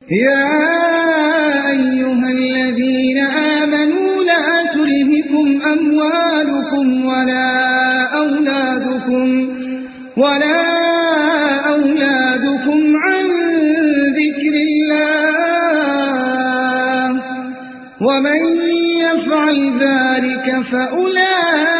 या अय्युहल्लज़ीन आमनू ला तुल्हिकुम अम्वालुकुम वला औलादुकुम अन ज़िक्रिल्लाह वमन यफ़अल ज़ालिक फ़उलाइका